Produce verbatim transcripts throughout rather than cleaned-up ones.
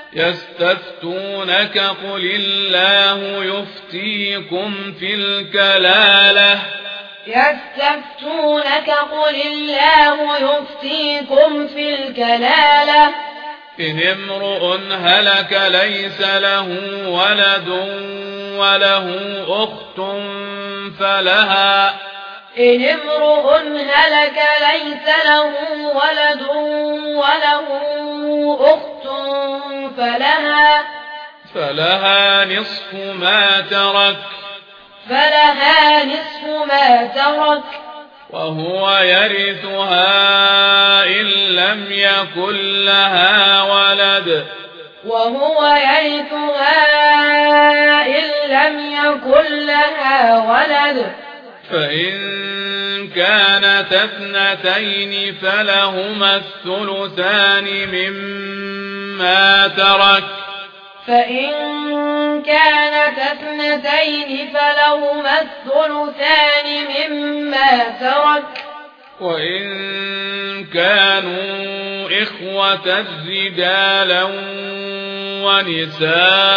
يستفتونك قل الله يفتيكم في الكلالة يستفتونك قل الله يفتيكم في الكلالة إن امرؤ هلك ليس له ولد وله أخت فلها إن امرؤ هلك ليس له ولد وله أخت فلها فلها نصف ما ترك فلها نصف ما ترك وهو يرثها إن لم يكن لها ولد وهو يرثها إن لم يكن لها ولد فإن كانت اثنتين فلهما الثلثان مما ترك فإن كانت اثنتين فلهما الثلثان مما ترك وإن كانوا إخوة رجالا ونساء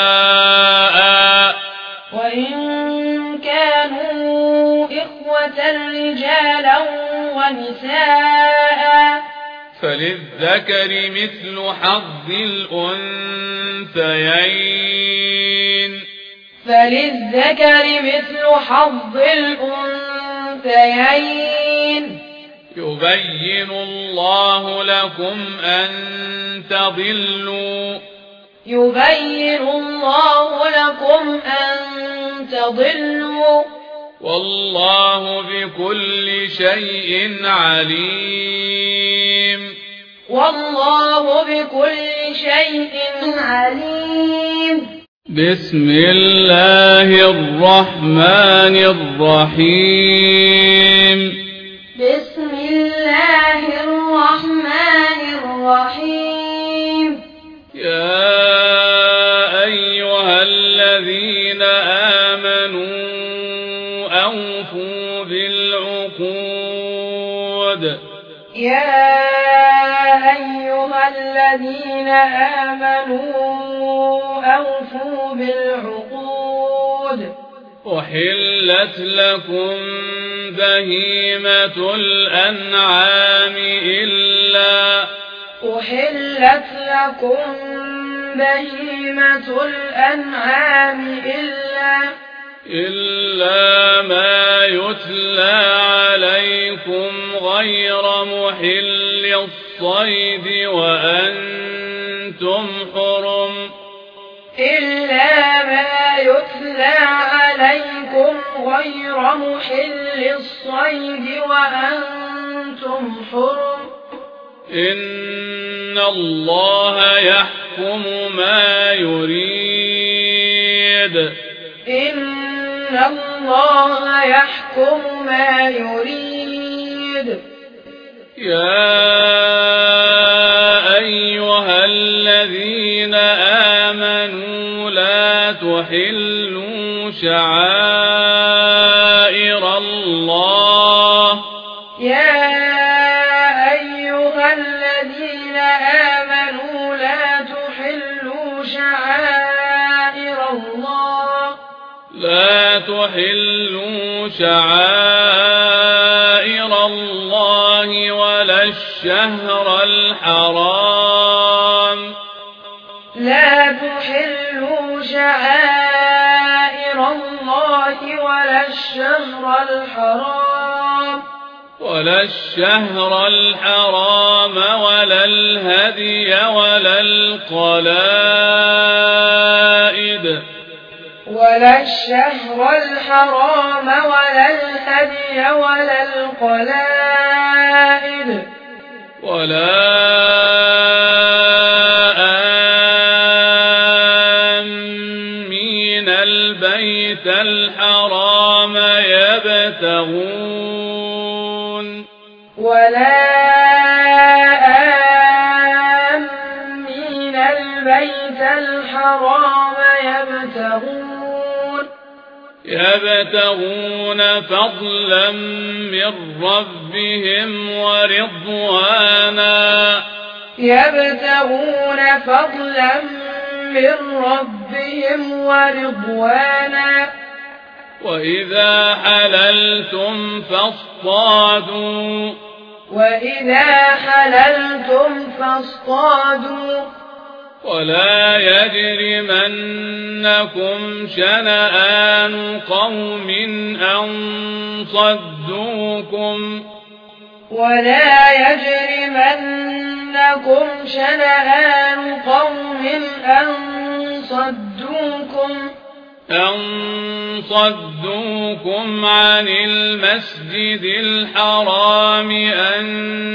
وإن كانوا إخوة رجالا ونساء فللذكر مثل حظ الأنثيين فللذكر مثل حظ الأنثيين يبين الله لكم أن تضلوا يبين الله لكم أن تضلوا والله بكل شيء عليم والله بكل شيء عليم بسم الله الرحمن الرحيم بسم الله الرحمن الرحيم يا أيها الذين آمنوا أوفوا بالعقود يا أيها الذين آمنوا أوفوا بالعقود أحلت لكم بهيمة الأنعام إلا أحلت لكم بهيمة الأنعام إلا إلا ما يتلى عليكم غير محل الصيد وأنتم حرم إلا ما يتلى عليكم غير محل الصيد وأنتم حرم إن الله يحكم ما يريد إن الله يحكم ما يريد يا أيها الذين آمنوا لا تحلوا شعائر الله يا أيها الذين آمنوا لا تحلوا شعائر الله لا تحلوا شعائر الله ولا الشهر الحرام لا تحلوا شعائر الله ولا الشهر الحرام ولا الشهر الحرام ولا الهدي ولا القلائد ولا الشهر الحرام ولا الهدي ولا القلائد ولا آمين البيت الحرام يبتغون ولا آمين البيت الحرام يبتغون يبتغون فضلا من ربهم ورضوانا يبتغون فضلا من ربهم ورضوانا وإذا حللتم فاصطادوا وإذا حللتم فاصطادوا ولا يجرمنكم شنآن قوم أن صدوكم ولا يجرمنكم شنآن قوم أن صدوكم أن صدوكم عن المسجد الحرام أن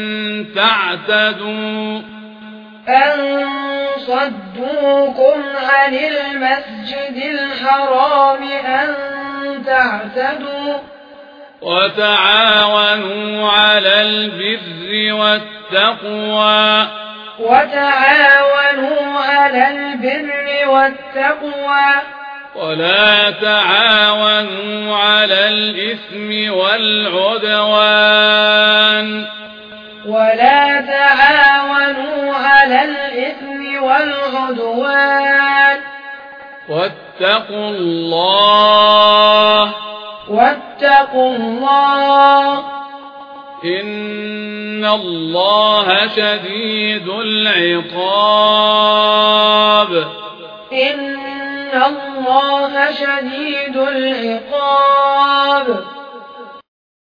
تعتدوا أن صدوكم عن المسجد الحرام أن تعتدوا وتعاونوا على البر والتقوى وتعاونوا على البر والتقوى ولا تعاونوا على الإثم والعدوان ولا تعاونوا على الإثم والعدوان واتقوا الله واتقوا الله إن الله شديد العقاب إن الله شديد العقاب